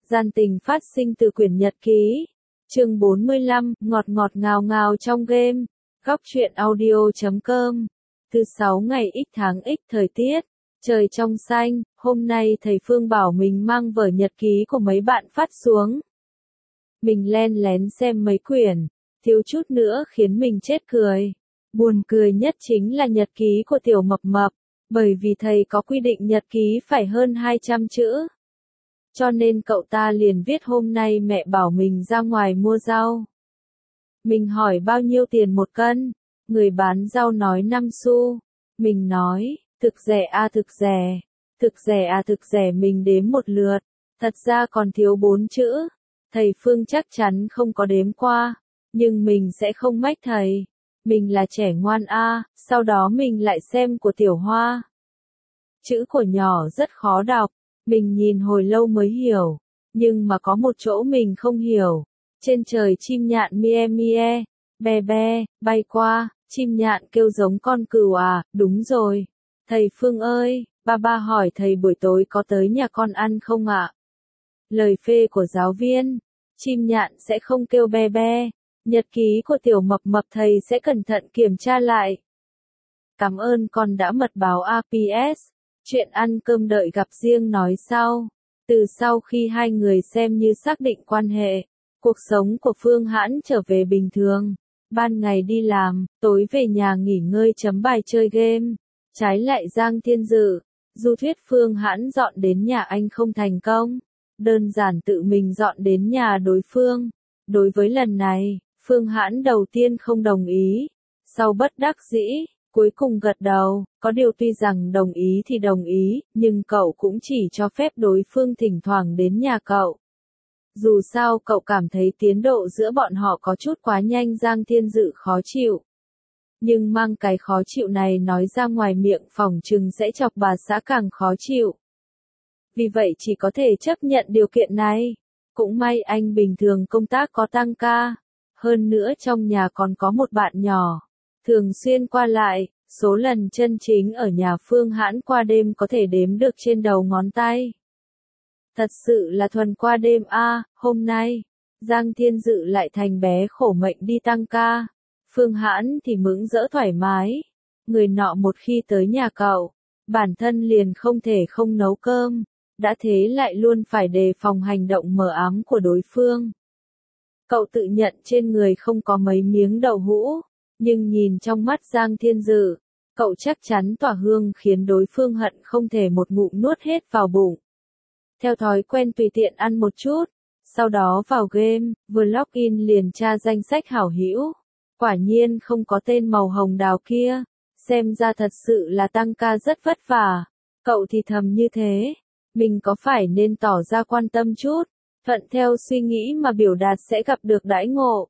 Gian tình phát sinh từ quyển nhật ký. Chương 45, ngọt ngọt ngào ngào trong game. Góc truyện audio.com. Thứ 6 ngày X tháng X thời tiết. Trời trong xanh, hôm nay thầy Phương bảo mình mang vở nhật ký của mấy bạn phát xuống. Mình len lén xem mấy quyển, thiếu chút nữa khiến mình chết cười. Buồn cười nhất chính là nhật ký của Tiểu Mập Mập, bởi vì thầy có quy định nhật ký phải hơn 200 chữ. Cho nên cậu ta liền viết hôm nay mẹ bảo mình ra ngoài mua rau. Mình hỏi bao nhiêu tiền một cân, người bán rau nói 5 xu. Mình nói, thực rẻ à thực rẻ, thực rẻ à thực rẻ mình đếm một lượt, thật ra còn thiếu 4 chữ. Thầy Phương chắc chắn không có đếm qua, nhưng mình sẽ không mách thầy. Mình là trẻ ngoan a. Sau đó mình lại xem của Tiểu Hoa. Chữ của nhỏ rất khó đọc, mình nhìn hồi lâu mới hiểu, nhưng mà có một chỗ mình không hiểu. Trên trời chim nhạn mie mie, be be, bay qua, chim nhạn kêu giống con cừu à, đúng rồi. Thầy Phương ơi, ba hỏi thầy buổi tối có tới nhà con ăn không ạ? Lời phê của giáo viên, chim nhạn sẽ không kêu be be. Nhật ký của Tiểu Mập Mập thầy sẽ cẩn thận kiểm tra lại. Cảm ơn con đã mật báo APS. Chuyện ăn cơm đợi gặp riêng nói sau. Từ sau khi hai người xem như xác định quan hệ, cuộc sống của Phương Hãn trở về bình thường. Ban ngày đi làm, tối về nhà nghỉ ngơi chấm bài chơi game. Trái lại Giang Thiên Dự, du thuyết Phương Hãn dọn đến nhà anh không thành công. Đơn giản tự mình dọn đến nhà đối phương. Đối với lần này, Phương Hãn đầu tiên không đồng ý. Sau bất đắc dĩ, cuối cùng gật đầu, có điều tuy rằng đồng ý thì đồng ý, nhưng cậu cũng chỉ cho phép đối phương thỉnh thoảng đến nhà cậu. Dù sao cậu cảm thấy tiến độ giữa bọn họ có chút quá nhanh. Giang Thiên Dự khó chịu. Nhưng mang cái khó chịu này nói ra ngoài miệng phỏng chừng sẽ chọc bà xã càng khó chịu. Vì vậy chỉ có thể chấp nhận điều kiện này. Cũng may anh bình thường công tác có tăng ca. Hơn nữa trong nhà còn có một bạn nhỏ. Thường xuyên qua lại, số lần chân chính ở nhà Phương Hãn qua đêm có thể đếm được trên đầu ngón tay. Thật sự là thuần qua đêm a. Hôm nay, Giang Thiên Dự lại thành bé khổ mệnh đi tăng ca. Phương Hãn thì mững rỡ thoải mái. Người nọ một khi tới nhà cậu, bản thân liền không thể không nấu cơm. Đã thế lại luôn phải đề phòng hành động mờ ám của đối phương. Cậu tự nhận trên người không có mấy miếng đậu hũ, nhưng nhìn trong mắt Giang Thiên Dự, cậu chắc chắn tỏa hương khiến đối phương hận không thể một ngụm nuốt hết vào bụng. Theo thói quen tùy tiện ăn một chút, sau đó vào game, vừa login liền tra danh sách hảo hữu. Quả nhiên không có tên màu hồng đào kia, xem ra thật sự là tăng ca rất vất vả. Cậu thì thầm như thế, mình có phải nên tỏ ra quan tâm chút, thuận theo suy nghĩ mà biểu đạt sẽ gặp được đãi ngộ.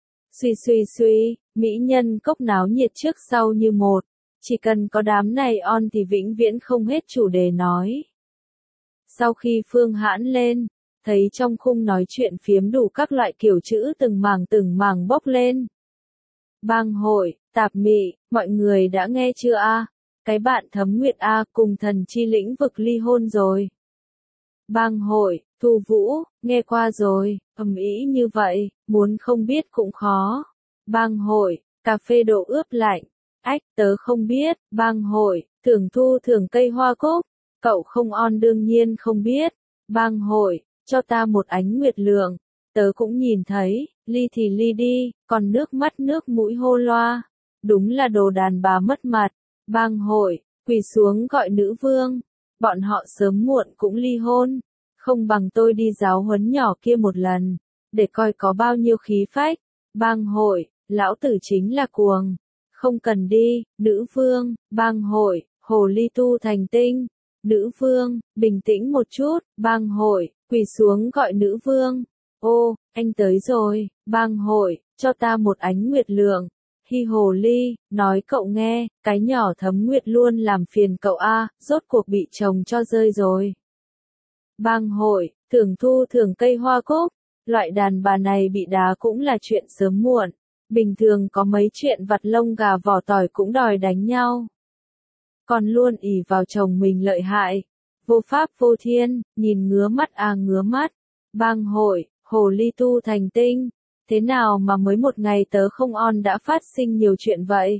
Suy, mỹ nhân cốc náo nhiệt trước sau như một, chỉ cần có đám này on thì vĩnh viễn không hết chủ đề nói. Sau khi Phương Hãn lên, thấy trong khung nói chuyện phiếm đủ các loại kiểu chữ từng mảng bốc lên. Bang hội, tạp mị, mọi người đã nghe chưa a? Cái bạn Thấm Nguyệt a cùng thần chi lĩnh vực ly hôn rồi. Bang hội, Thu Vũ, nghe qua rồi, ầm ĩ như vậy, muốn không biết cũng khó. Bang hội, cà phê độ ướp lạnh. Ách, tớ không biết. Bang hội, thưởng thu thưởng cây hoa cúc. Cậu không on đương nhiên không biết. Bang hội, cho ta một ánh nguyệt lượng. Tớ cũng nhìn thấy, ly thì ly đi, còn nước mắt nước mũi hô loa. Đúng là đồ đàn bà mất mặt. Bang hội, quỳ xuống gọi nữ vương. Bọn họ sớm muộn cũng ly hôn. Không bằng tôi đi giáo huấn nhỏ kia một lần, để coi có bao nhiêu khí phách. Bang hội, lão tử chính là cuồng. Không cần đi, nữ vương. Bang hội, hồ ly tu thành tinh. Nữ vương, bình tĩnh một chút. Bang hội, quỳ xuống gọi nữ vương. Ô, anh tới rồi. Bang hội, cho ta một ánh nguyệt lượng. Hi hồ ly, nói cậu nghe, cái nhỏ Thấm Nguyệt luôn làm phiền cậu a, rốt cuộc bị chồng cho rơi rồi. Bang hội, thưởng thu thưởng cây hoa cúc. Loại đàn bà này bị đá cũng là chuyện sớm muộn. Bình thường có mấy chuyện vặt lông gà vỏ tỏi cũng đòi đánh nhau. Còn luôn ỷ vào chồng mình lợi hại. Vô pháp vô thiên, nhìn ngứa mắt à ngứa mắt. Bang hội, hồ ly tu thành tinh. Thế nào mà mới một ngày tớ không on đã phát sinh nhiều chuyện vậy?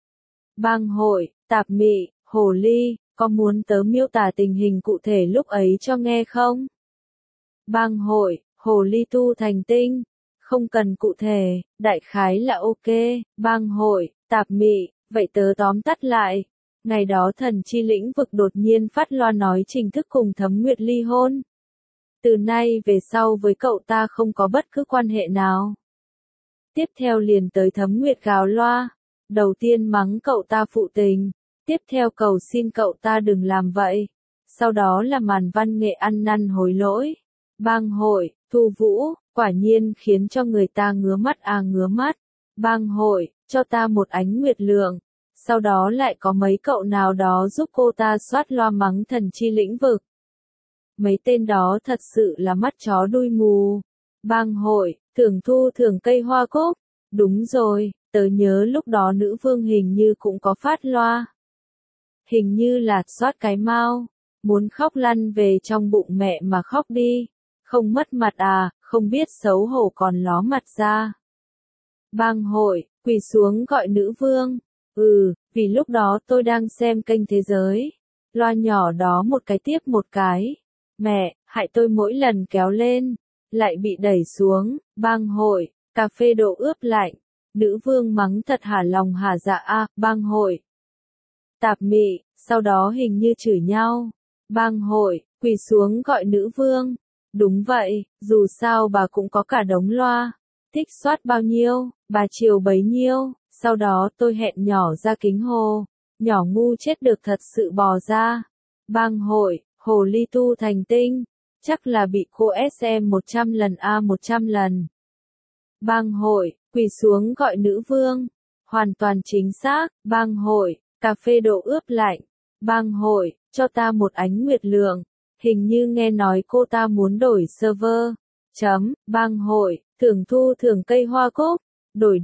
Bang hội, tạp mị, hồ ly, có muốn tớ miêu tả tình hình cụ thể lúc ấy cho nghe không? Bang hội, hồ ly tu thành tinh. Không cần cụ thể, đại khái là ok. Bang hội, tạp mị, vậy tớ tóm tắt lại. Ngày đó thần chi lĩnh vực đột nhiên phát loa nói chính thức cùng Thấm Nguyệt ly hôn. Từ nay về sau với cậu ta không có bất cứ quan hệ nào. Tiếp theo liền tới Thấm Nguyệt gào loa. Đầu tiên mắng cậu ta phụ tình. Tiếp theo cầu xin cậu ta đừng làm vậy. Sau đó là màn văn nghệ ăn năn hối lỗi. Bang hội, Thu Vũ, quả nhiên khiến cho người ta ngứa mắt ngứa mắt. Bang hội, cho ta một ánh nguyệt lượng. Sau đó lại có mấy cậu nào đó giúp cô ta soát loa mắng thần chi lĩnh vực. Mấy tên đó thật sự là mắt chó đuôi mù. Bang hội, thưởng thu thưởng cây hoa cúc. Đúng rồi, tớ nhớ lúc đó nữ vương hình như cũng có phát loa. Hình như là soát cái mau. Muốn khóc lăn về trong bụng mẹ mà khóc đi. Không mất mặt không biết xấu hổ còn ló mặt ra. Bang hội, quỳ xuống gọi nữ vương. Vì lúc đó tôi đang xem kênh thế giới. Loa nhỏ đó một cái tiếp một cái. Mẹ, hại tôi mỗi lần kéo lên, lại bị đẩy xuống. Bang hội, cà phê độ ướp lạnh. Nữ vương mắng thật hả lòng hả dạ bang hội. Tạp mị, sau đó hình như chửi nhau. Bang hội, quỳ xuống gọi nữ vương. Đúng vậy, dù sao bà cũng có cả đống loa. Thích soát bao nhiêu, bà chiều bấy nhiêu. Sau đó tôi hẹn nhỏ ra kính hồ. Nhỏ ngu chết được thật sự bò ra. Bang hội, hồ ly tu thành tinh. Chắc là bị cô SM 100 lần 100 lần. Bang hội, quỳ xuống gọi nữ vương. Hoàn toàn chính xác. Bang hội, cà phê độ ướp lạnh. Bang hội, cho ta một ánh nguyệt lượng. Hình như nghe nói cô ta muốn đổi server. Bang hội, thưởng thu thưởng cây hoa cúc. Đổi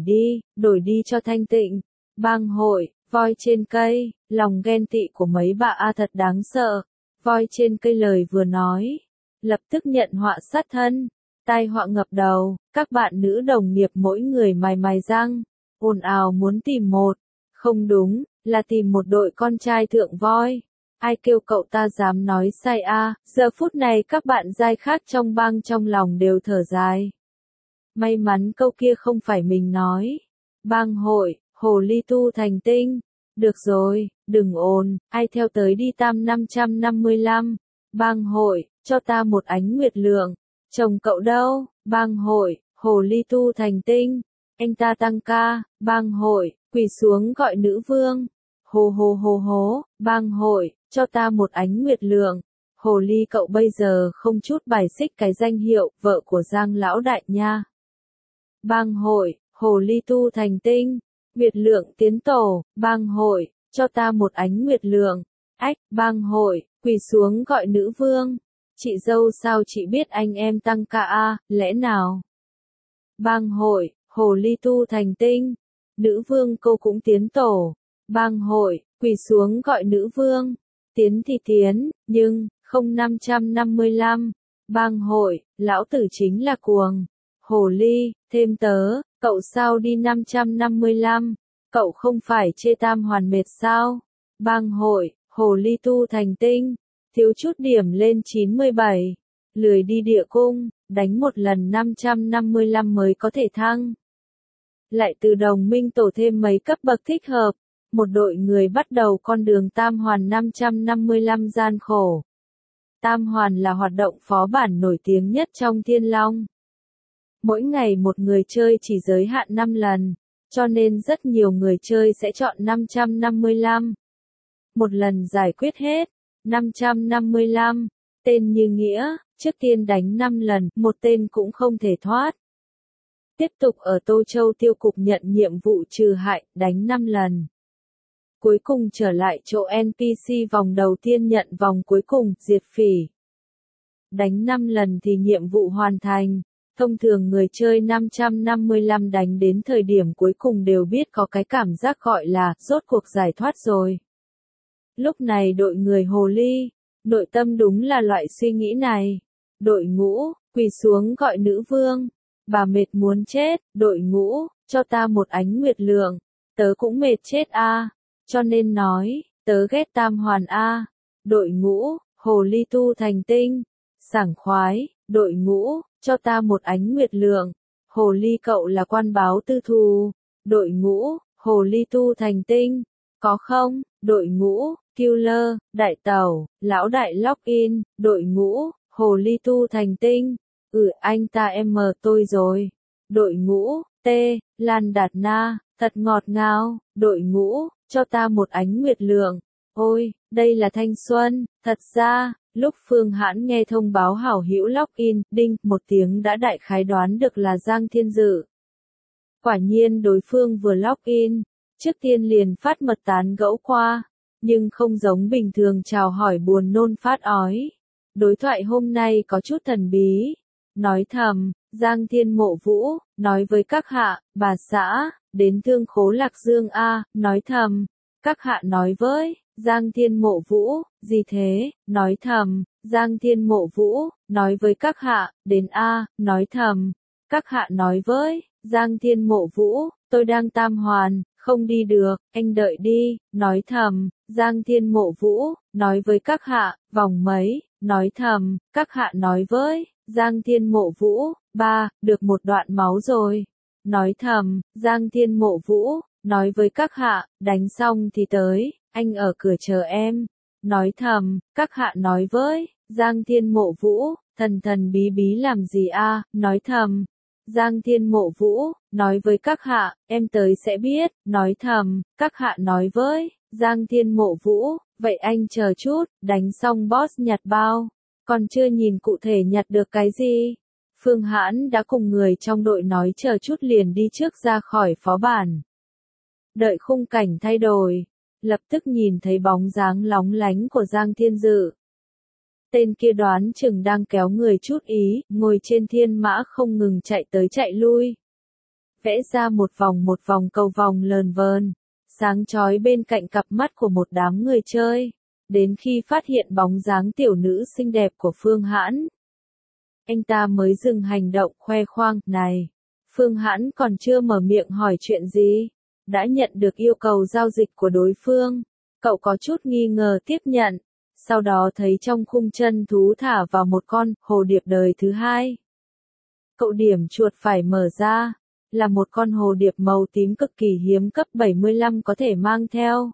đi cho thanh tịnh. Bang hội, voi trên cây, lòng ghen tị của mấy bà thật đáng sợ. Voi trên cây lời vừa nói, lập tức nhận họa sát thân. Tai họa ngập đầu, các bạn nữ đồng nghiệp mỗi người mài răng, ồn ào muốn tìm một. Không đúng, là tìm một đội con trai thượng voi. Ai kêu cậu ta dám nói sai giờ phút này các bạn giai khác trong bang trong lòng đều thở dài. May mắn câu kia không phải mình nói. Bang hội, hồ ly tu thành tinh. Được rồi, đừng ồn, ai theo tới đi tam 555. Bang hội, cho ta một ánh nguyệt lượng. Chồng cậu đâu? Bang hội, hồ ly tu thành tinh. Anh ta tăng ca. Bang hội, quỳ xuống gọi nữ vương. Hồ hồ hồ hố. Bang hội, cho ta một ánh nguyệt lượng. Hồ ly cậu bây giờ không chút bài xích cái danh hiệu vợ của Giang lão đại nha. Bang hội, hồ ly tu thành tinh. Nguyệt lượng tiến tổ. Bang hội, cho ta một ánh nguyệt lượng. Bang hội, quỳ xuống gọi nữ vương. Chị dâu sao chị biết anh em tăng ca lẽ nào? Bang hội, hồ ly tu thành tinh. Nữ vương cô cũng tiến tổ. Bang hội, quỳ xuống gọi nữ vương. Tiến thì tiến, nhưng, không 555. Bang hội, lão tử chính là cuồng. Hồ ly, thêm tớ, cậu sao đi 555? Cậu không phải chê tam hoàn mệt sao? Bang hội, hồ ly tu thành tinh. Thiếu chút điểm lên 97. Lười đi địa cung, đánh một lần 555 mới có thể thăng. Lại từ đồng minh tổ thêm mấy cấp bậc thích hợp. Một đội người bắt đầu con đường tam hoàn 555 gian khổ. Tam hoàn là hoạt động phó bản nổi tiếng nhất trong Thiên Long. Mỗi ngày một người chơi chỉ giới hạn 5 lần, cho nên rất nhiều người chơi sẽ chọn 555. Một lần giải quyết hết. 555. Tên như nghĩa, trước tiên đánh 5 lần, một tên cũng không thể thoát. Tiếp tục ở Tô Châu tiêu cục nhận nhiệm vụ trừ hại, đánh 5 lần. Cuối cùng trở lại chỗ NPC vòng đầu tiên nhận vòng cuối cùng, diệt phỉ. Đánh 5 lần thì nhiệm vụ hoàn thành. Thông thường người chơi 555 đánh đến thời điểm cuối cùng đều biết có cái cảm giác gọi là, rốt cuộc giải thoát rồi. Lúc này đội người hồ ly, nội tâm đúng là loại suy nghĩ này. đội ngũ, quỳ xuống gọi nữ vương. Bà mệt muốn chết, đội ngũ, cho ta một ánh nguyệt lượng. Tớ cũng mệt chết a, cho nên nói, tớ ghét tam hoàn a. Đội ngũ, hồ ly tu thành tinh. Sảng khoái, đội ngũ, cho ta một ánh nguyệt lượng. Hồ ly cậu là quan báo tư thù. Đội ngũ, hồ ly tu thành tinh. Có không, đội ngũ, killer, đại tẩu, lão đại login, đội ngũ, hồ ly tu thành tinh. Anh ta em mờ tôi rồi. Đội ngũ, T, Lan Đạt Na, thật ngọt ngào. Đội ngũ, cho ta một ánh nguyệt lượng. Ôi, đây là thanh xuân. Thật ra, lúc Phương Hãn nghe thông báo hảo hữu login, đinh, một tiếng đã đại khái đoán được là Giang Thiên Dự. Quả nhiên đối phương vừa login, trước tiên liền phát mật tán gẫu qua, nhưng không giống bình thường chào hỏi buồn nôn phát ói. Đối thoại hôm nay có chút thần bí. Nói thầm, Giang Thiên Mộ Vũ, nói với các hạ, bà xã, đến Thương Khố Lạc Dương a, nói thầm. Các hạ nói với, Giang Thiên Mộ Vũ, gì thế, nói thầm, Giang Thiên Mộ Vũ, nói với các hạ, đến a, nói thầm. Các hạ nói với, Giang Thiên Mộ Vũ, tôi đang tam hoàn, không đi được, anh đợi đi, nói thầm, Giang Thiên Mộ Vũ, nói với các hạ, vòng mấy, nói thầm, các hạ nói với, Giang Thiên Mộ Vũ, được một đoạn máu rồi. Nói thầm, Giang Thiên Mộ Vũ, nói với các hạ, đánh xong thì tới, anh ở cửa chờ em. Nói thầm, các hạ nói với, Giang Thiên Mộ Vũ, thần thần bí bí làm gì a, nói thầm. Giang Thiên Mộ Vũ, nói với các hạ, em tới sẽ biết, nói thầm, các hạ nói với, Giang Thiên Mộ Vũ, vậy anh chờ chút, đánh xong boss nhặt bao, còn chưa nhìn cụ thể nhặt được cái gì. Phương Hãn đã cùng người trong đội nói chờ chút liền đi trước ra khỏi phó bản. Đợi khung cảnh thay đổi, lập tức nhìn thấy bóng dáng lóng lánh của Giang Thiên Dự. Tên kia đoán chừng đang kéo người chút ý, ngồi trên thiên mã không ngừng chạy tới chạy lui. Vẽ ra một vòng cầu vòng lờn vờn, sáng chói bên cạnh cặp mắt của một đám người chơi. Đến khi phát hiện bóng dáng tiểu nữ xinh đẹp của Phương Hãn, anh ta mới dừng hành động khoe khoang, này. Phương Hãn còn chưa mở miệng hỏi chuyện gì, đã nhận được yêu cầu giao dịch của đối phương. Cậu có chút nghi ngờ tiếp nhận, sau đó thấy trong khung chân thú thả vào một con hồ điệp đời thứ hai. Cậu điểm chuột phải mở ra, là một con hồ điệp màu tím cực kỳ hiếm cấp 75 có thể mang theo.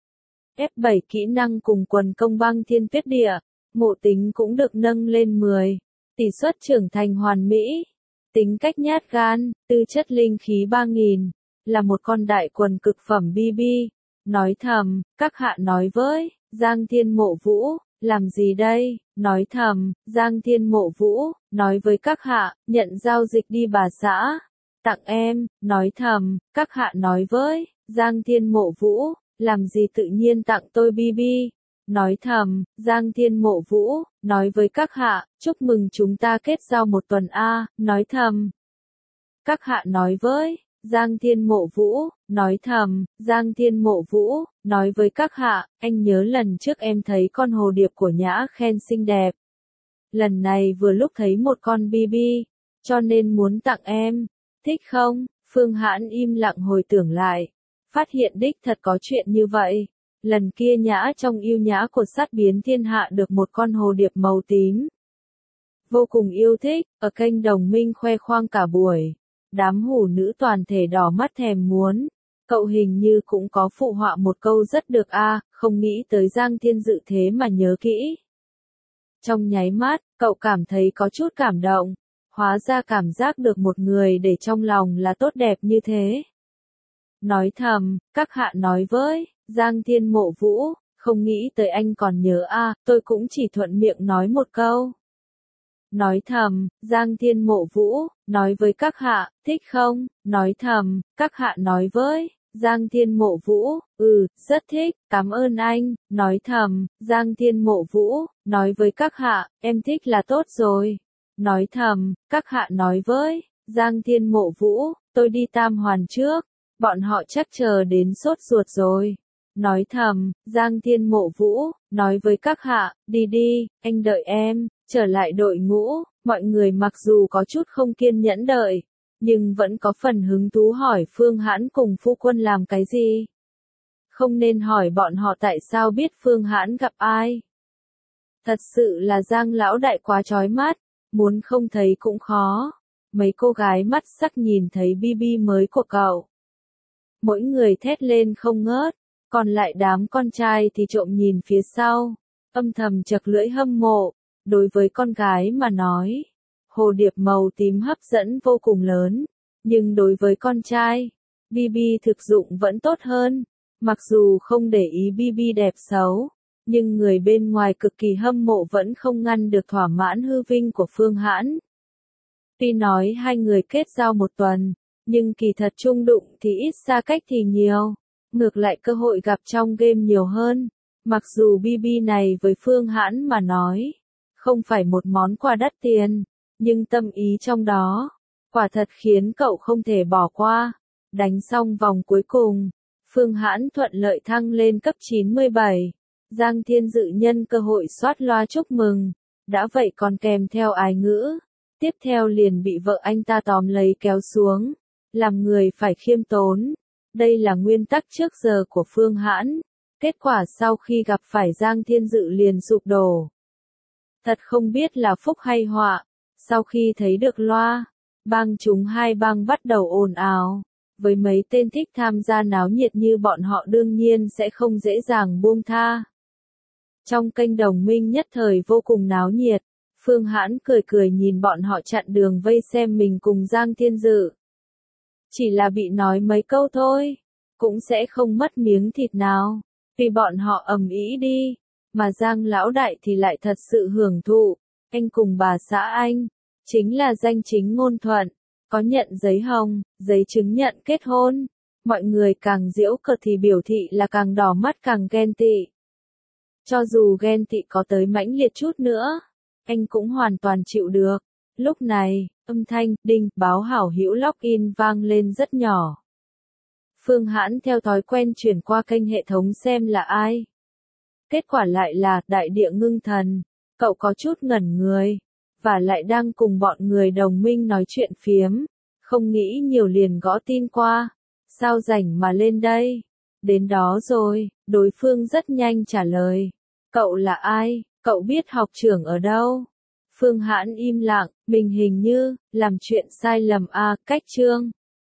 F7 kỹ năng cùng quần công băng thiên tuyết địa, ngộ tính cũng được nâng lên 10, tỷ suất trưởng thành hoàn mỹ, tính cách nhát gan, tư chất linh khí 3000, là một con đại quần cực phẩm BB. Nói thầm, các hạ nói với, Giang Thiên Mộ Vũ, làm gì đây? Nói thầm, Giang Thiên Mộ Vũ, nói với các hạ, nhận giao dịch đi bà xã. Tặng em, nói thầm, các hạ nói với, Giang Thiên Mộ Vũ, làm gì tự nhiên tặng tôi BB. Nói thầm, Giang Thiên Mộ Vũ, nói với các hạ, chúc mừng chúng ta kết giao một tuần a, nói thầm. Các hạ nói với, Giang Thiên Mộ Vũ, nói thầm, Giang Thiên Mộ Vũ, nói với các hạ, anh nhớ lần trước em thấy con hồ điệp của Nhã khen xinh đẹp. Lần này vừa lúc thấy một con BB, cho nên muốn tặng em, thích không? Phương Hãn im lặng hồi tưởng lại, phát hiện đích thật có chuyện như vậy. Lần kia Nhã trong yêu nhã của sát biến thiên hạ được một con hồ điệp màu tím. Vô cùng yêu thích, ở kênh đồng minh khoe khoang cả buổi. Đám hủ nữ toàn thể đỏ mắt thèm muốn. Cậu hình như cũng có phụ họa một câu rất được a, không nghĩ tới Giang Thiên Dự thế mà nhớ kỹ. Trong nháy mắt, cậu cảm thấy có chút cảm động. Hóa ra cảm giác được một người để trong lòng là tốt đẹp như thế. Nói thầm, các hạ nói với, Giang Thiên Mộ Vũ, không nghĩ tới anh còn nhớ a, tôi cũng chỉ thuận miệng nói một câu. Nói thầm, Giang Thiên Mộ Vũ, nói với các hạ, thích không? Nói thầm, các hạ nói với, Giang Thiên Mộ Vũ, rất thích, cảm ơn anh. Nói thầm, Giang Thiên Mộ Vũ, nói với các hạ, em thích là tốt rồi. Nói thầm, các hạ nói với, Giang Thiên Mộ Vũ, tôi đi tam hoàn trước, bọn họ chắc chờ đến sốt ruột rồi. Nói thầm, Giang Thiên Mộ Vũ, nói với các hạ, đi đi, anh đợi em, Trở lại đội ngũ, mọi người mặc dù có chút không kiên nhẫn đợi, nhưng vẫn có phần hứng thú hỏi Phương Hãn cùng phu quân làm cái gì. Không nên hỏi bọn họ tại sao biết Phương Hãn gặp ai. Thật sự là Giang lão đại quá chói mắt, muốn không thấy cũng khó. Mấy cô gái mắt sắc nhìn thấy BB mới của cậu. Mỗi người thét lên không ngớt, còn lại đám con trai thì trộm nhìn phía sau, âm thầm chật lưỡi hâm mộ. Đối với con gái mà nói, hồ điệp màu tím hấp dẫn vô cùng lớn, nhưng đối với con trai, BB thực dụng vẫn tốt hơn. Mặc dù không để ý BB đẹp xấu, nhưng người bên ngoài cực kỳ hâm mộ vẫn không ngăn được thỏa mãn hư vinh của Phương Hãn. Tuy nói hai người kết giao một tuần, nhưng kỳ thật chung đụng thì ít, xa cách thì nhiều. Ngược lại cơ hội gặp trong game nhiều hơn. Mặc dù BB này với Phương Hãn mà nói, không phải một món quà đắt tiền, nhưng tâm ý trong đó, quả thật khiến cậu không thể bỏ qua. Đánh xong vòng cuối cùng, Phương Hãn thuận lợi thăng lên cấp 97. Giang Thiên Dự nhân cơ hội soát loa chúc mừng, đã vậy còn kèm theo ái ngữ. Tiếp theo liền bị vợ anh ta tóm lấy kéo xuống. Làm người phải khiêm tốn. Đây là nguyên tắc trước giờ của Phương Hãn. Kết quả sau khi gặp phải Giang Thiên Dự liền sụp đổ. Thật không biết là phúc hay họa. Sau khi thấy được loa, bang chúng hai bang bắt đầu ồn ào. Với mấy tên thích tham gia náo nhiệt như bọn họ đương nhiên sẽ không dễ dàng buông tha. Trong kênh đồng minh nhất thời vô cùng náo nhiệt, Phương Hãn cười cười nhìn bọn họ chặn đường vây xem mình cùng Giang Thiên Dự. Chỉ là bị nói mấy câu thôi, cũng sẽ không mất miếng thịt nào, vì bọn họ ầm ĩ đi, mà Giang lão đại thì lại thật sự hưởng thụ. Anh cùng bà xã anh, chính là danh chính ngôn thuận, có nhận giấy hồng, giấy chứng nhận kết hôn. Mọi người càng giễu cợt thì biểu thị là càng đỏ mắt càng ghen tị. Cho dù ghen tị có tới mãnh liệt chút nữa, anh cũng hoàn toàn chịu được. Lúc này, âm thanh đinh báo hảo hữu login vang lên rất nhỏ. Phương Hãn theo thói quen chuyển qua kênh hệ thống xem là ai. Kết quả lại là Đại Địa Ngưng Thần. Cậu có chút ngẩn người, và lại đang cùng bọn người đồng minh nói chuyện phiếm, không nghĩ nhiều liền gõ tin qua. Sao rảnh mà lên đây? Đến đó rồi, đối phương rất nhanh trả lời. Cậu là ai? Cậu biết học trưởng ở đâu? Phương Hãn im lặng, mình hình như làm chuyện sai lầm à, cách chương.